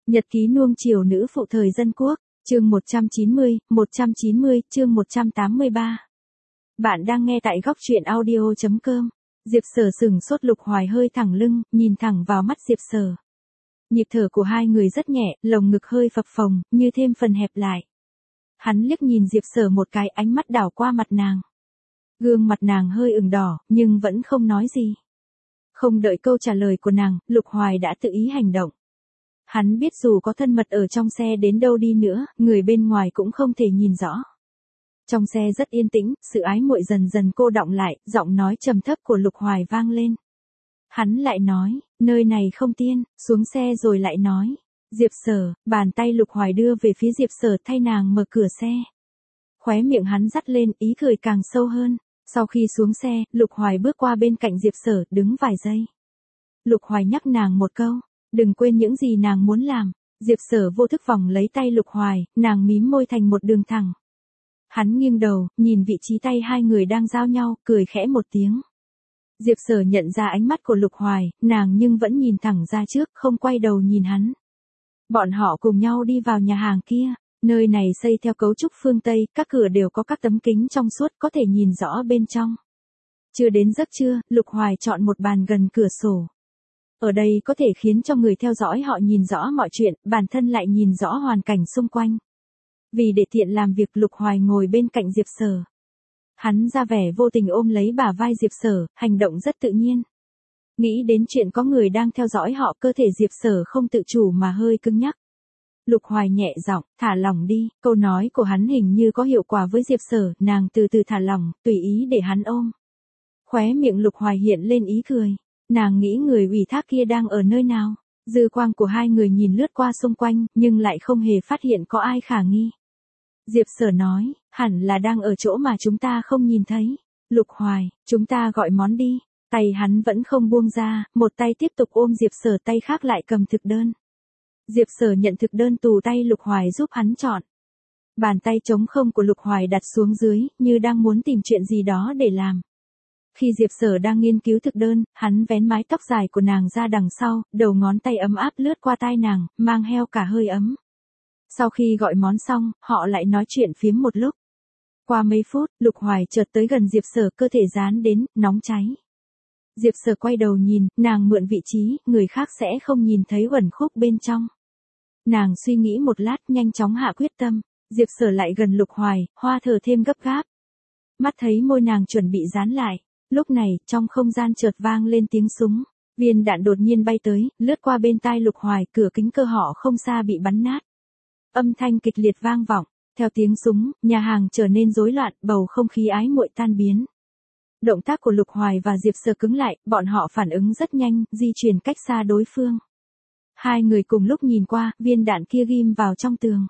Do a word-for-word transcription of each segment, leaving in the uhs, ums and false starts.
Nhật ký nuông chiều nữ phụ thời dân quốc, chương một trăm chín mươi, một trăm chín mươi, chương một trăm tám mươi ba. Bạn đang nghe tại góc truyện audio chấm com. Diệp Sở sừng sốt, Lục Hoài hơi thẳng lưng, nhìn thẳng vào mắt Diệp Sở. Nhịp thở của hai người rất nhẹ, lồng ngực hơi phập phồng, như thêm phần hẹp lại. Hắn liếc nhìn Diệp Sở một cái, ánh mắt đảo qua mặt nàng. Gương mặt nàng hơi ửng đỏ, nhưng vẫn không nói gì. Không đợi câu trả lời của nàng, Lục Hoài đã tự ý hành động. Hắn biết dù có thân mật ở trong xe đến đâu đi nữa, người bên ngoài cũng không thể nhìn rõ. Trong xe rất yên tĩnh, sự ái muội dần dần cô đọng lại, giọng nói trầm thấp của Lục Hoài vang lên. Hắn lại nói, nơi này không tiên, xuống xe rồi lại nói. Diệp Sở, bàn tay Lục Hoài đưa về phía Diệp Sở thay nàng mở cửa xe. Khóe miệng hắn dắt lên, ý cười càng sâu hơn. Sau khi xuống xe, Lục Hoài bước qua bên cạnh Diệp Sở, đứng vài giây. Lục Hoài nhắc nàng một câu, đừng quên những gì nàng muốn làm. Diệp Sở vô thức vòng lấy tay Lục Hoài, nàng mím môi thành một đường thẳng. Hắn nghiêng đầu, nhìn vị trí tay hai người đang giao nhau, cười khẽ một tiếng. Diệp Sở nhận ra ánh mắt của Lục Hoài, nàng nhưng vẫn nhìn thẳng ra trước, không quay đầu nhìn hắn. Bọn họ cùng nhau đi vào nhà hàng kia. Nơi này xây theo cấu trúc phương Tây, các cửa đều có các tấm kính trong suốt có thể nhìn rõ bên trong. Chưa đến giấc trưa, Lục Hoài chọn một bàn gần cửa sổ. Ở đây có thể khiến cho người theo dõi họ nhìn rõ mọi chuyện, bản thân lại nhìn rõ hoàn cảnh xung quanh. Vì để tiện làm việc, Lục Hoài ngồi bên cạnh Diệp Sở. Hắn ra vẻ vô tình ôm lấy bả vai Diệp Sở, hành động rất tự nhiên. Nghĩ đến chuyện có người đang theo dõi họ, cơ thể Diệp Sở không tự chủ mà hơi cứng nhắc. Lục Hoài nhẹ giọng, thả lỏng đi, câu nói của hắn hình như có hiệu quả với Diệp Sở, nàng từ từ thả lỏng, tùy ý để hắn ôm. Khóe miệng Lục Hoài hiện lên ý cười, nàng nghĩ người ủy thác kia đang ở nơi nào. Dư quang của hai người nhìn lướt qua xung quanh, nhưng lại không hề phát hiện có ai khả nghi. Diệp Sở nói, hẳn là đang ở chỗ mà chúng ta không nhìn thấy. Lục Hoài, chúng ta gọi món đi. Tay hắn vẫn không buông ra, một tay tiếp tục ôm Diệp Sở, tay khác lại cầm thực đơn. Diệp Sở nhận thực đơn tù tay Lục Hoài giúp hắn chọn. Bàn tay trống không của Lục Hoài đặt xuống dưới, như đang muốn tìm chuyện gì đó để làm. Khi Diệp Sở đang nghiên cứu thực đơn, hắn vén mái tóc dài của nàng ra đằng sau, đầu ngón tay ấm áp lướt qua tai nàng, mang theo cả hơi ấm. Sau khi gọi món xong, họ lại nói chuyện phiếm một lúc. Qua mấy phút, Lục Hoài chợt tới gần Diệp Sở, cơ thể dán đến, nóng cháy. Diệp Sở quay đầu nhìn, nàng mượn vị trí, người khác sẽ không nhìn thấy uẩn khúc bên trong. Nàng suy nghĩ một lát, nhanh chóng hạ quyết tâm. Diệp Sở lại gần Lục Hoài, hoa thở thêm gấp gáp. Mắt thấy môi nàng chuẩn bị dán lại. Lúc này, trong không gian chợt vang lên tiếng súng. Viên đạn đột nhiên bay tới, lướt qua bên tai Lục Hoài, cửa kính cơ họ không xa bị bắn nát. Âm thanh kịch liệt vang vọng. Theo tiếng súng, nhà hàng trở nên rối loạn, bầu không khí ái muội tan biến. Động tác của Lục Hoài và Diệp Sở cứng lại, bọn họ phản ứng rất nhanh, di chuyển cách xa đối phương. Hai người cùng lúc nhìn qua, viên đạn kia ghim vào trong tường.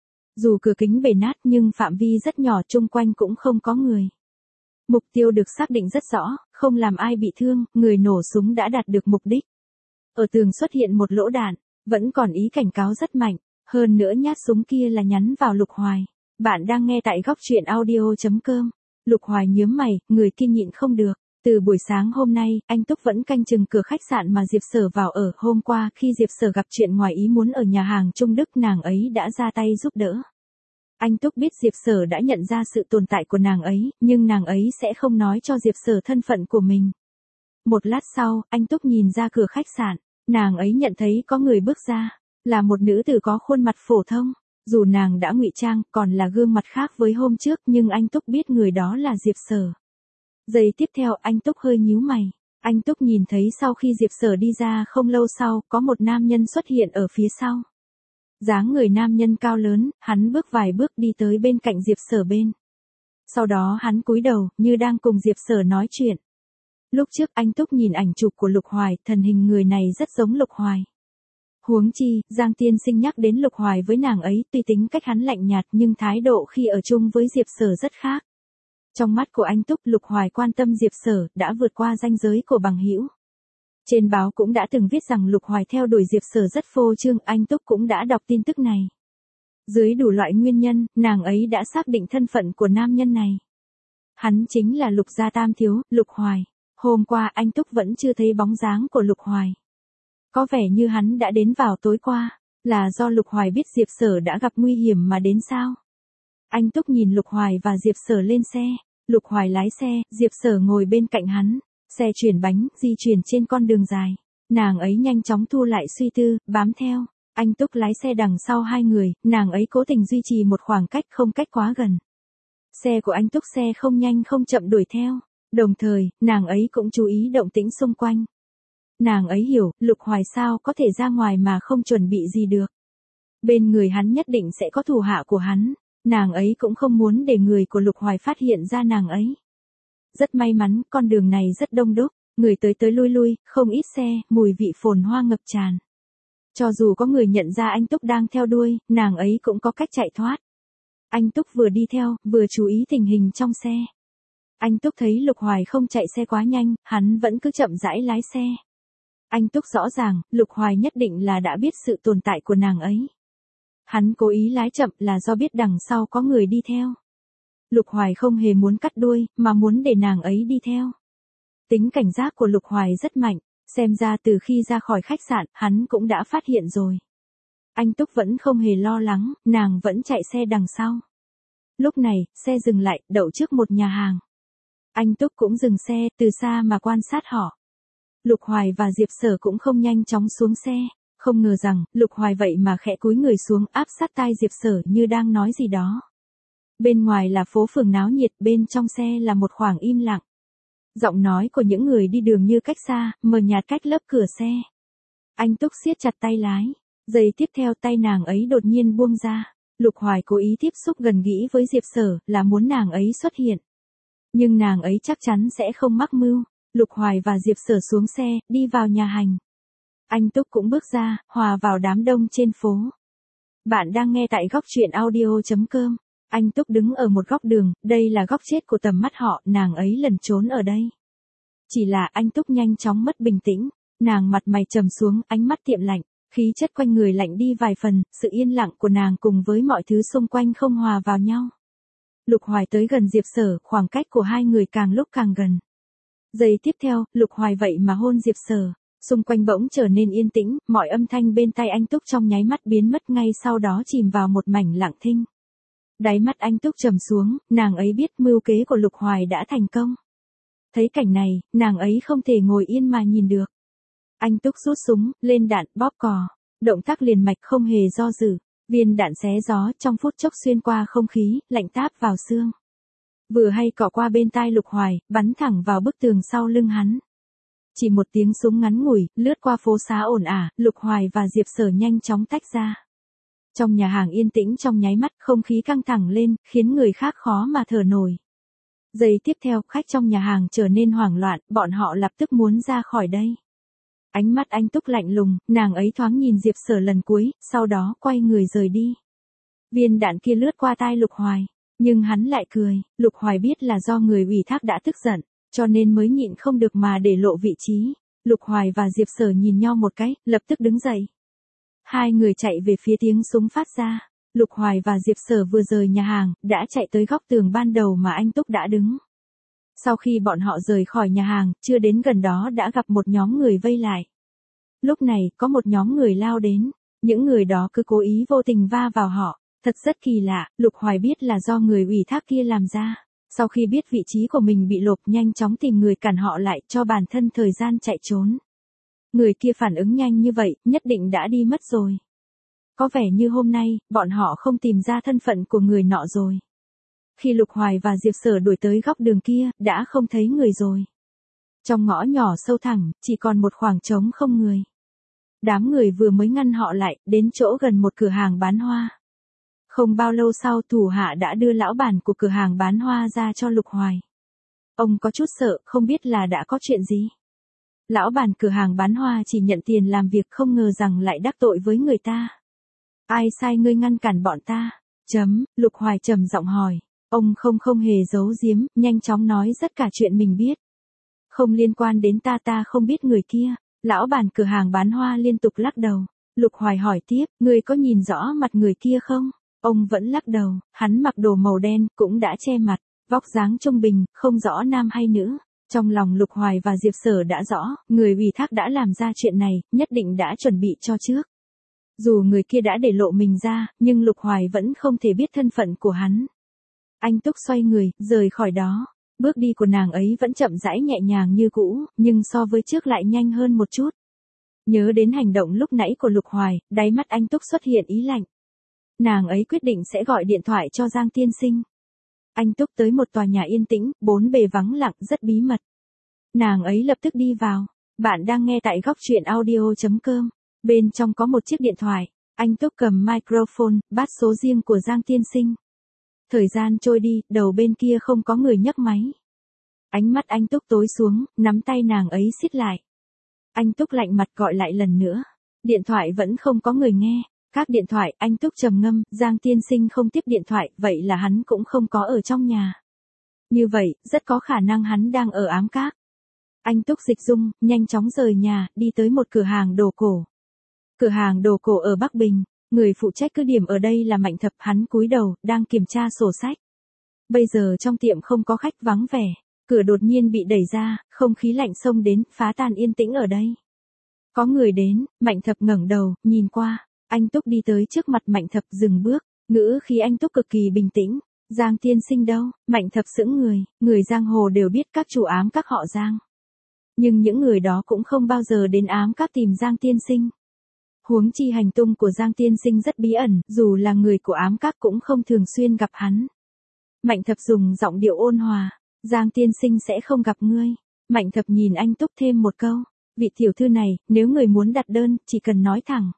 Dù cửa kính bể nát nhưng phạm vi rất nhỏ, chung quanh cũng không có người. Mục tiêu được xác định rất rõ, không làm ai bị thương, người nổ súng đã đạt được mục đích. Ở tường xuất hiện một lỗ đạn, vẫn còn ý cảnh cáo rất mạnh, hơn nữa nhát súng kia là nhắm vào Lục Hoài. Bạn đang nghe tại góc truyện audio chấm com. Lục Hoài nhướng mày, người kia nhịn không được. Từ buổi sáng hôm nay, anh Túc vẫn canh chừng cửa khách sạn mà Diệp Sở vào ở. Hôm qua, khi Diệp Sở gặp chuyện ngoài ý muốn ở nhà hàng Trung Đức, nàng ấy đã ra tay giúp đỡ. Anh Túc biết Diệp Sở đã nhận ra sự tồn tại của nàng ấy, nhưng nàng ấy sẽ không nói cho Diệp Sở thân phận của mình. Một lát sau, anh Túc nhìn ra cửa khách sạn, nàng ấy nhận thấy có người bước ra, là một nữ tử có khuôn mặt phổ thông. Dù nàng đã ngụy trang, còn là gương mặt khác với hôm trước, nhưng anh Túc biết người đó là Diệp Sở. Giây tiếp theo, anh Túc hơi nhíu mày. Anh Túc nhìn thấy sau khi Diệp Sở đi ra không lâu sau, có một nam nhân xuất hiện ở phía sau. Dáng người nam nhân cao lớn, hắn bước vài bước đi tới bên cạnh Diệp Sở bên. Sau đó hắn cúi đầu, như đang cùng Diệp Sở nói chuyện. Lúc trước anh Túc nhìn ảnh chụp của Lục Hoài, thần hình người này rất giống Lục Hoài. Huống chi, Giang Tiên Sinh nhắc đến Lục Hoài với nàng ấy, tuy tính cách hắn lạnh nhạt nhưng thái độ khi ở chung với Diệp Sở rất khác. Trong mắt của anh Túc, Lục Hoài quan tâm Diệp Sở, đã vượt qua ranh giới của bằng hữu. Trên báo cũng đã từng viết rằng Lục Hoài theo đuổi Diệp Sở rất phô trương, anh Túc cũng đã đọc tin tức này. Dưới đủ loại nguyên nhân, nàng ấy đã xác định thân phận của nam nhân này. Hắn chính là Lục gia tam thiếu, Lục Hoài. Hôm qua anh Túc vẫn chưa thấy bóng dáng của Lục Hoài. Có vẻ như hắn đã đến vào tối qua. Là do Lục Hoài biết Diệp Sở đã gặp nguy hiểm mà đến sao? Anh Túc nhìn Lục Hoài và Diệp Sở lên xe. Lục Hoài lái xe, Diệp Sở ngồi bên cạnh hắn. Xe chuyển bánh, di chuyển trên con đường dài. Nàng ấy nhanh chóng thu lại suy tư, bám theo. Anh Túc lái xe đằng sau hai người, nàng ấy cố tình duy trì một khoảng cách không cách quá gần. Xe của anh Túc xe không nhanh không chậm đuổi theo. Đồng thời, nàng ấy cũng chú ý động tĩnh xung quanh. Nàng ấy hiểu, Lục Hoài sao có thể ra ngoài mà không chuẩn bị gì được. Bên người hắn nhất định sẽ có thủ hạ của hắn. Nàng ấy cũng không muốn để người của Lục Hoài phát hiện ra nàng ấy. Rất may mắn, con đường này rất đông đúc, người tới tới lui lui, không ít xe, mùi vị phồn hoa ngập tràn. Cho dù có người nhận ra anh Túc đang theo đuôi, nàng ấy cũng có cách chạy thoát. Anh Túc vừa đi theo, vừa chú ý tình hình trong xe. Anh Túc thấy Lục Hoài không chạy xe quá nhanh, hắn vẫn cứ chậm rãi lái xe. Anh Túc rõ ràng, Lục Hoài nhất định là đã biết sự tồn tại của nàng ấy. Hắn cố ý lái chậm là do biết đằng sau có người đi theo. Lục Hoài không hề muốn cắt đuôi, mà muốn để nàng ấy đi theo. Tính cảnh giác của Lục Hoài rất mạnh, xem ra từ khi ra khỏi khách sạn, hắn cũng đã phát hiện rồi. Anh Túc vẫn không hề lo lắng, nàng vẫn chạy xe đằng sau. Lúc này, xe dừng lại, đậu trước một nhà hàng. Anh Túc cũng dừng xe, từ xa mà quan sát họ. Lục Hoài và Diệp Sở cũng không nhanh chóng xuống xe. Không ngờ rằng, Lục Hoài vậy mà khẽ cúi người xuống áp sát tai Diệp Sở như đang nói gì đó. Bên ngoài là phố phường náo nhiệt, bên trong xe là một khoảng im lặng. Giọng nói của những người đi đường như cách xa, mờ nhạt cách lớp cửa xe. Anh Túc siết chặt tay lái. Giây tiếp theo tay nàng ấy đột nhiên buông ra. Lục Hoài cố ý tiếp xúc gần gũi với Diệp Sở là muốn nàng ấy xuất hiện. Nhưng nàng ấy chắc chắn sẽ không mắc mưu. Lục Hoài và Diệp Sở xuống xe, đi vào nhà hàng. Anh Túc cũng bước ra, hòa vào đám đông trên phố. Bạn đang nghe tại góc truyện audio chấm com. Anh Túc đứng ở một góc đường, đây là góc chết của tầm mắt họ, nàng ấy lẩn trốn ở đây. Chỉ là anh Túc nhanh chóng mất bình tĩnh, nàng mặt mày trầm xuống, ánh mắt tiệm lạnh, khí chất quanh người lạnh đi vài phần, sự yên lặng của nàng cùng với mọi thứ xung quanh không hòa vào nhau. Lục Hoài tới gần Diệp Sở, khoảng cách của hai người càng lúc càng gần. Giây tiếp theo, Lục Hoài vậy mà hôn Diệp Sở. Xung quanh bỗng trở nên yên tĩnh, mọi âm thanh bên tai anh Túc trong nháy mắt biến mất ngay sau đó chìm vào một mảnh lặng thinh. Đáy mắt anh Túc trầm xuống, nàng ấy biết mưu kế của Lục Hoài đã thành công. Thấy cảnh này, nàng ấy không thể ngồi yên mà nhìn được. Anh Túc rút súng, lên đạn, bóp cò. Động tác liền mạch không hề do dự. Viên đạn xé gió trong phút chốc xuyên qua không khí, lạnh táp vào xương. Vừa hay cọ qua bên tai Lục Hoài, bắn thẳng vào bức tường sau lưng hắn. Chỉ một tiếng súng ngắn ngủi, lướt qua phố xá ồn ả, Lục Hoài và Diệp Sở nhanh chóng tách ra. Trong nhà hàng yên tĩnh trong nháy mắt, không khí căng thẳng lên, khiến người khác khó mà thở nổi. Giây tiếp theo, khách trong nhà hàng trở nên hoảng loạn, bọn họ lập tức muốn ra khỏi đây. Ánh mắt anh Túc lạnh lùng, nàng ấy thoáng nhìn Diệp Sở lần cuối, sau đó quay người rời đi. Viên đạn kia lướt qua tai Lục Hoài, nhưng hắn lại cười. Lục Hoài biết là do người ủy thác đã tức giận, cho nên mới nhịn không được mà để lộ vị trí. Lục Hoài và Diệp Sở nhìn nhau một cái, lập tức đứng dậy. Hai người chạy về phía tiếng súng phát ra. Lục Hoài và Diệp Sở vừa rời nhà hàng, đã chạy tới góc tường ban đầu mà anh Túc đã đứng. Sau khi bọn họ rời khỏi nhà hàng, chưa đến gần đó đã gặp một nhóm người vây lại. Lúc này, có một nhóm người lao đến. Những người đó cứ cố ý vô tình va vào họ. Thật rất kỳ lạ, Lục Hoài biết là do người ủy thác kia làm ra. Sau khi biết vị trí của mình bị lột, nhanh chóng tìm người cản họ lại cho bản thân thời gian chạy trốn. Người kia phản ứng nhanh như vậy, nhất định đã đi mất rồi. Có vẻ như hôm nay, bọn họ không tìm ra thân phận của người nọ rồi. Khi Lục Hoài và Diệp Sở đuổi tới góc đường kia, đã không thấy người rồi. Trong ngõ nhỏ sâu thẳm, chỉ còn một khoảng trống không người. Đám người vừa mới ngăn họ lại, đến chỗ gần một cửa hàng bán hoa. Không bao lâu sau, thủ hạ đã đưa lão bản của cửa hàng bán hoa ra cho Lục Hoài. Ông có chút sợ, không biết là đã có chuyện gì. Lão bản cửa hàng bán hoa chỉ nhận tiền làm việc, không ngờ rằng lại đắc tội với người ta. Ai sai ngươi ngăn cản bọn ta? Chấm, Lục Hoài trầm giọng hỏi. Ông không không hề giấu giếm, nhanh chóng nói tất cả chuyện mình biết. Không liên quan đến ta, ta không biết người kia. Lão bản cửa hàng bán hoa liên tục lắc đầu. Lục Hoài hỏi tiếp, ngươi có nhìn rõ mặt người kia không? Ông vẫn lắc đầu, hắn mặc đồ màu đen, cũng đã che mặt, vóc dáng trung bình, không rõ nam hay nữ. Trong lòng Lục Hoài và Diệp Sở đã rõ, người ủy thác đã làm ra chuyện này, nhất định đã chuẩn bị cho trước. Dù người kia đã để lộ mình ra, nhưng Lục Hoài vẫn không thể biết thân phận của hắn. Anh Túc xoay người, rời khỏi đó. Bước đi của nàng ấy vẫn chậm rãi nhẹ nhàng như cũ, nhưng so với trước lại nhanh hơn một chút. Nhớ đến hành động lúc nãy của Lục Hoài, đáy mắt anh Túc xuất hiện ý lạnh. Nàng ấy quyết định sẽ gọi điện thoại cho Giang tiên sinh. Anh Túc tới một tòa nhà yên tĩnh, bốn bề vắng lặng rất bí mật. Nàng ấy lập tức đi vào. Bạn đang nghe tại góc truyện audio chấm com. Bên trong có một chiếc điện thoại. Anh Túc cầm microphone, bắt số riêng của Giang tiên sinh. Thời gian trôi đi, đầu bên kia không có người nhấc máy. Ánh mắt anh Túc tối xuống, nắm tay nàng ấy siết lại. Anh Túc lạnh mặt gọi lại lần nữa. Điện thoại vẫn không có người nghe. Các điện thoại, anh Túc trầm ngâm, Giang tiên sinh không tiếp điện thoại, vậy là hắn cũng không có ở trong nhà. Như vậy, rất có khả năng hắn đang ở Ám Các. Anh Túc dịch dung, nhanh chóng rời nhà, đi tới một cửa hàng đồ cổ. Cửa hàng đồ cổ ở Bắc Bình, người phụ trách cứ điểm ở đây là Mạnh Thập, hắn cúi đầu, đang kiểm tra sổ sách. Bây giờ trong tiệm không có khách, vắng vẻ, cửa đột nhiên bị đẩy ra, không khí lạnh xông đến, phá tan yên tĩnh ở đây. Có người đến, Mạnh Thập ngẩng đầu, nhìn qua, anh Túc đi tới trước mặt Mạnh Thập dừng bước, ngữ khí anh Túc cực kỳ bình tĩnh. Giang tiên sinh đâu? Mạnh Thập sững người, người giang hồ đều biết các chủ Ám Các họ Giang. Nhưng những người đó cũng không bao giờ đến Ám Các tìm Giang tiên sinh. Huống chi hành tung của Giang tiên sinh rất bí ẩn, dù là người của Ám Các cũng không thường xuyên gặp hắn. Mạnh Thập dùng giọng điệu ôn hòa, Giang tiên sinh sẽ không gặp ngươi. Mạnh Thập nhìn anh Túc thêm một câu, vị tiểu thư này, nếu người muốn đặt đơn, chỉ cần nói thẳng.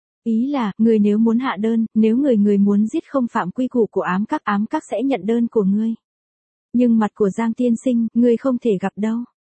Ý là, người nếu muốn hạ đơn, nếu người người muốn giết không phạm quy củ của Ám Các, Ám Các sẽ nhận đơn của ngươi. Nhưng mặt của Giang tiên sinh, ngươi không thể gặp đâu.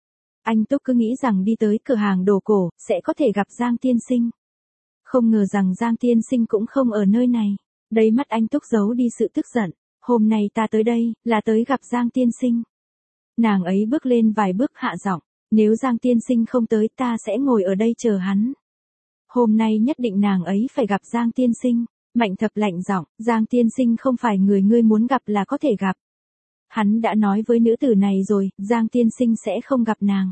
Anh Túc cứ nghĩ rằng đi tới cửa hàng đồ cổ, sẽ có thể gặp Giang tiên sinh. Không ngờ rằng Giang tiên sinh cũng không ở nơi này. Đáy mắt anh Túc giấu đi sự tức giận. Hôm nay ta tới đây, là tới gặp Giang tiên sinh. Nàng ấy bước lên vài bước hạ giọng. Nếu Giang tiên sinh không tới, ta sẽ ngồi ở đây chờ hắn. Hôm nay nhất định nàng ấy phải gặp Giang tiên sinh. Mạnh Thập lạnh giọng, Giang tiên sinh không phải người ngươi muốn gặp là có thể gặp. Hắn đã nói với nữ tử này rồi, Giang tiên sinh sẽ không gặp nàng.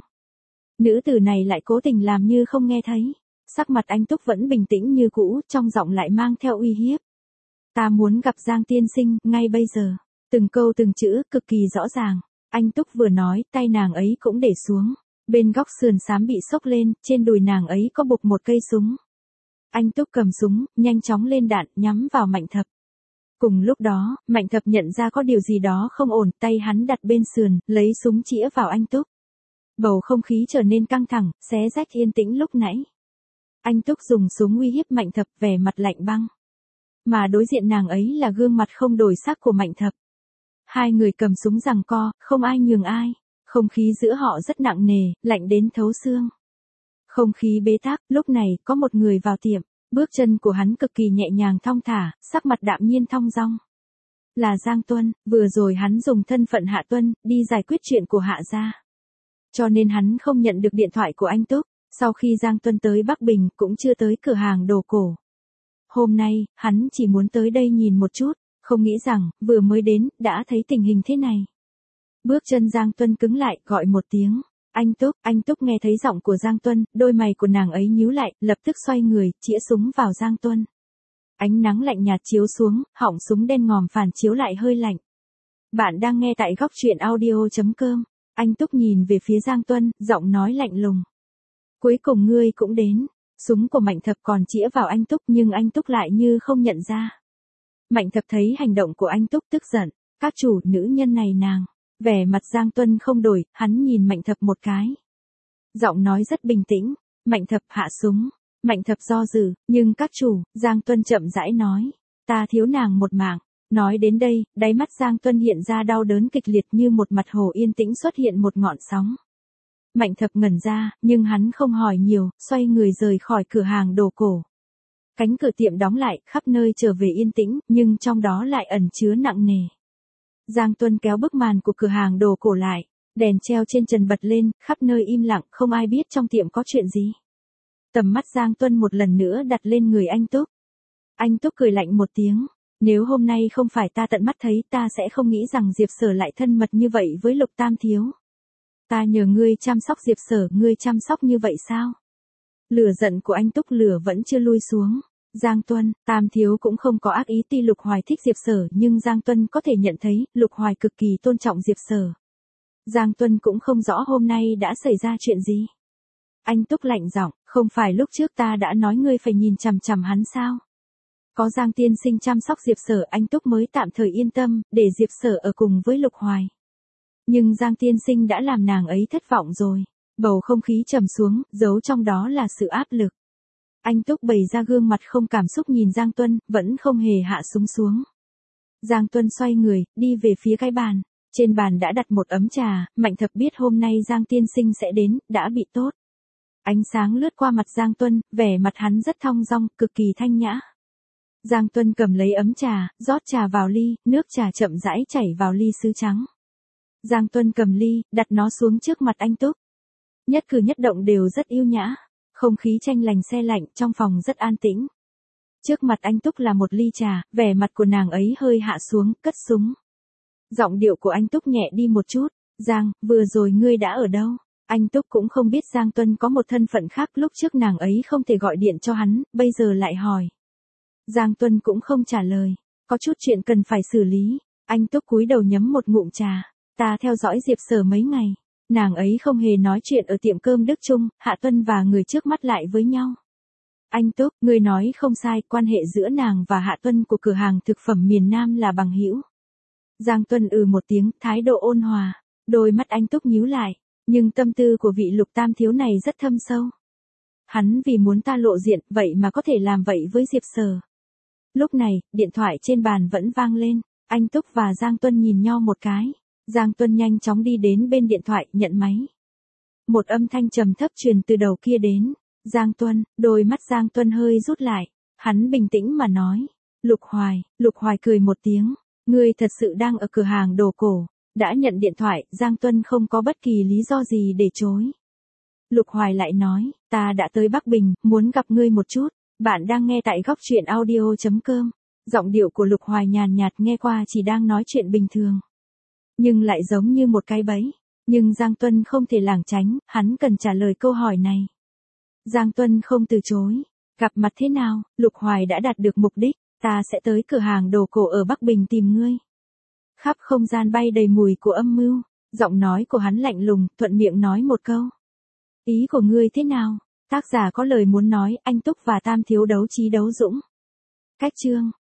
Nữ tử này lại cố tình làm như không nghe thấy. Sắc mặt anh Túc vẫn bình tĩnh như cũ, trong giọng lại mang theo uy hiếp. Ta muốn gặp Giang tiên sinh, ngay bây giờ. Từng câu từng chữ, cực kỳ rõ ràng. Anh Túc vừa nói, tay nàng ấy cũng để xuống. Bên góc sườn xám bị xốc lên, trên đùi nàng ấy có buộc một cây súng. Anh Túc cầm súng, nhanh chóng lên đạn, nhắm vào Mạnh Thập. Cùng lúc đó, Mạnh Thập nhận ra có điều gì đó không ổn, tay hắn đặt bên sườn, lấy súng chĩa vào anh Túc. Bầu không khí trở nên căng thẳng, xé rách yên tĩnh lúc nãy. Anh Túc dùng súng uy hiếp Mạnh Thập, vẻ mặt lạnh băng. Mà đối diện nàng ấy là gương mặt không đổi sắc của Mạnh Thập. Hai người cầm súng giằng co, không ai nhường ai. Không khí giữa họ rất nặng nề, lạnh đến thấu xương. Không khí bế tắc, lúc này, có một người vào tiệm. Bước chân của hắn cực kỳ nhẹ nhàng thong thả, sắc mặt đạm nhiên thong dong. Là Giang Tuân, vừa rồi hắn dùng thân phận Hạ Tuân, đi giải quyết chuyện của Hạ gia. Cho nên hắn không nhận được điện thoại của anh Túc. Sau khi Giang Tuân tới Bắc Bình, cũng chưa tới cửa hàng đồ cổ. Hôm nay, hắn chỉ muốn tới đây nhìn một chút, không nghĩ rằng, vừa mới đến, đã thấy tình hình thế này. Bước chân Giang Tuân cứng lại, gọi một tiếng. Anh Túc, anh Túc nghe thấy giọng của Giang Tuân, đôi mày của nàng ấy nhíu lại, lập tức xoay người, chĩa súng vào Giang Tuân. Ánh nắng lạnh nhạt chiếu xuống, họng súng đen ngòm phản chiếu lại hơi lạnh. Bạn đang nghe tại góc truyện audio chấm com. Anh Túc nhìn về phía Giang Tuân, giọng nói lạnh lùng. Cuối cùng ngươi cũng đến. Súng của Mạnh Thập còn chĩa vào anh Túc nhưng anh Túc lại như không nhận ra. Mạnh Thập thấy hành động của anh Túc tức giận. Các chủ, nữ nhân này nàng. Vẻ mặt Giang Tuân không đổi, hắn nhìn Mạnh Thập một cái. Giọng nói rất bình tĩnh. Mạnh Thập hạ súng. Mạnh Thập do dự, nhưng các chủ, Giang Tuân chậm rãi nói. Ta thiếu nàng một mạng. Nói đến đây, đáy mắt Giang Tuân hiện ra đau đớn kịch liệt như một mặt hồ yên tĩnh xuất hiện một ngọn sóng. Mạnh Thập ngẩn ra, nhưng hắn không hỏi nhiều, xoay người rời khỏi cửa hàng đồ cổ. Cánh cửa tiệm đóng lại, khắp nơi trở về yên tĩnh, nhưng trong đó lại ẩn chứa nặng nề. Giang Tuân kéo bức màn của cửa hàng đồ cổ lại, đèn treo trên trần bật lên, khắp nơi im lặng, không ai biết trong tiệm có chuyện gì. Tầm mắt Giang Tuân một lần nữa đặt lên người anh Túc. Anh Túc cười lạnh một tiếng. Nếu hôm nay không phải ta tận mắt thấy, ta sẽ không nghĩ rằng Diệp Sở lại thân mật như vậy với Lục Tam Thiếu. Ta nhờ ngươi chăm sóc Diệp Sở, ngươi chăm sóc như vậy sao? Lửa giận của anh Túc lửa vẫn chưa lui xuống. Giang Tuân, Tam Thiếu cũng không có ác ý, tuy Lục Hoài thích Diệp Sở nhưng Giang Tuân có thể nhận thấy Lục Hoài cực kỳ tôn trọng Diệp Sở. Giang Tuân cũng không rõ hôm nay đã xảy ra chuyện gì. Anh Túc lạnh giọng, không phải lúc trước ta đã nói ngươi phải nhìn chằm chằm hắn sao? Có Giang tiên sinh chăm sóc Diệp Sở, anh Túc mới tạm thời yên tâm, để Diệp Sở ở cùng với Lục Hoài. Nhưng Giang tiên sinh đã làm nàng ấy thất vọng rồi. Bầu không khí trầm xuống, giấu trong đó là sự áp lực. Anh Túc bày ra gương mặt không cảm xúc nhìn Giang Tuân, vẫn không hề hạ súng xuống. Giang Tuân xoay người, đi về phía cái bàn. Trên bàn đã đặt một ấm trà, Mạnh Thập biết hôm nay Giang tiên sinh sẽ đến, đã bị tốt. Ánh sáng lướt qua mặt Giang Tuân, vẻ mặt hắn rất thong dong, cực kỳ thanh nhã. Giang Tuân cầm lấy ấm trà, rót trà vào ly, nước trà chậm rãi chảy vào ly sứ trắng. Giang Tuân cầm ly, đặt nó xuống trước mặt anh Túc. Nhất cử nhất động đều rất yêu nhã. Không khí tranh lành se lạnh, trong phòng rất an tĩnh. Trước mặt anh Túc là một ly trà, vẻ mặt của nàng ấy hơi hạ xuống, cất súng. Giọng điệu của anh Túc nhẹ đi một chút. Giang, vừa rồi ngươi đã ở đâu? Anh Túc cũng không biết Giang Tuân có một thân phận khác, lúc trước nàng ấy không thể gọi điện cho hắn, bây giờ lại hỏi. Giang Tuân cũng không trả lời. Có chút chuyện cần phải xử lý. Anh Túc cúi đầu nhấm một ngụm trà. Ta theo dõi Diệp Sở mấy ngày. Nàng ấy không hề nói chuyện ở tiệm cơm Đức Trung, Hạ Tuân và người trước mắt lại với nhau. Anh Túc, người nói không sai, quan hệ giữa nàng và Hạ Tuân của cửa hàng thực phẩm miền Nam là bằng hữu. Giang Tuân ừ một tiếng, thái độ ôn hòa. Đôi mắt anh Túc nhíu lại, nhưng tâm tư của vị Lục Tam Thiếu này rất thâm sâu. Hắn vì muốn ta lộ diện, vậy mà có thể làm vậy với Diệp Sở. Lúc này, điện thoại trên bàn vẫn vang lên, anh Túc và Giang Tuân nhìn nhau một cái. Giang Tuân nhanh chóng đi đến bên điện thoại, nhận máy. Một âm thanh trầm thấp truyền từ đầu kia đến. Giang Tuân, đôi mắt Giang Tuân hơi rút lại. Hắn bình tĩnh mà nói. Lục Hoài, Lục Hoài cười một tiếng. Ngươi thật sự đang ở cửa hàng đồ cổ. Đã nhận điện thoại, Giang Tuân không có bất kỳ lý do gì để chối. Lục Hoài lại nói, ta đã tới Bắc Bình, muốn gặp ngươi một chút. Bạn đang nghe tại góc truyện audio chấm com. Giọng điệu của Lục Hoài nhàn nhạt, nghe qua chỉ đang nói chuyện bình thường. Nhưng lại giống như một cái bẫy. Nhưng Giang Tuân không thể lảng tránh, hắn cần trả lời câu hỏi này. Giang Tuân không từ chối. Gặp mặt thế nào, Lục Hoài đã đạt được mục đích, ta sẽ tới cửa hàng đồ cổ ở Bắc Bình tìm ngươi. Khắp không gian bay đầy mùi của âm mưu, giọng nói của hắn lạnh lùng, thuận miệng nói một câu. Ý của ngươi thế nào? Tác giả có lời muốn nói, anh Túc và Tam Thiếu đấu trí đấu dũng. Cách chương